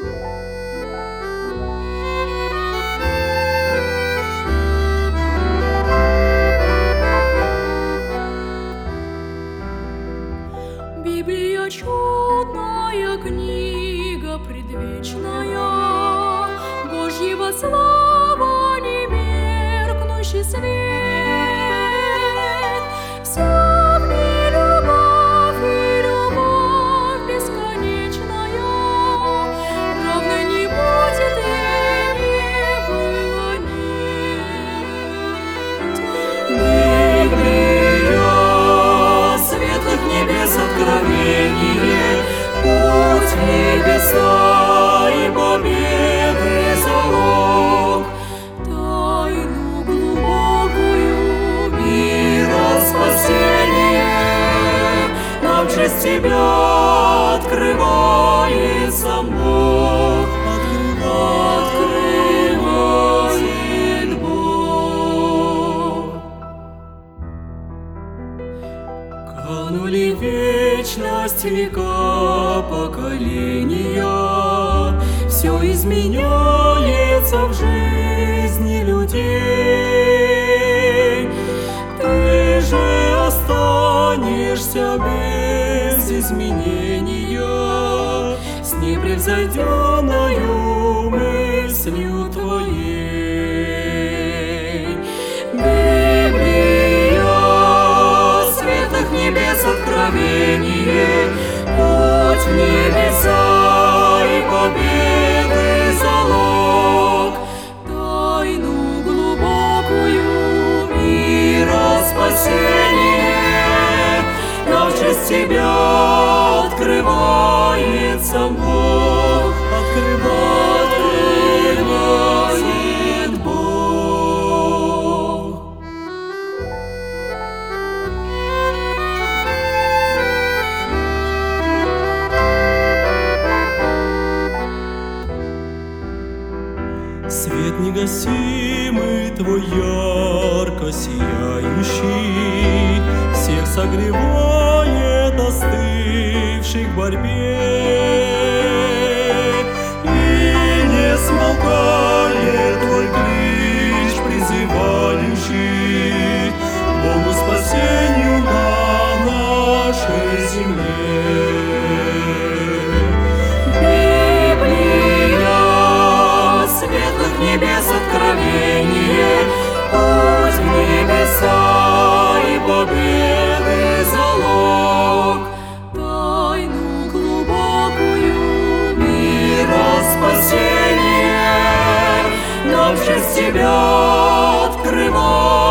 Библия — чудная книга предвечная, Божьего слова немеркнущий свет. Вся в ней любовь, и любовь бесконечная, равной не будет ей, не было, нет. Библия — светлых небес откровение, путь в небеса и победы залог, тайну глубокую мира спасения нам через тебя открывает сам Бог, открывает Бог. Канули в вечность века поколения, все изменяется в жизни людей. Ты же останешься без изменения, с непревзойденною мыслью твоей. Библия — светлых небес откровение, путь в небеса и победы залог, тайну глубокую мира спасения нам через тебя открывает сам Бог, открывает Бог. Свет негасимый твой ярко сияющий, всех согревает остывших в борьбе, и не смолкает твой клич призывающий Богу спасению на нашей земле. Светлых небес откровение, путь в небеса и победы залог, тайну глубокую мира спасения нам через тебя открывает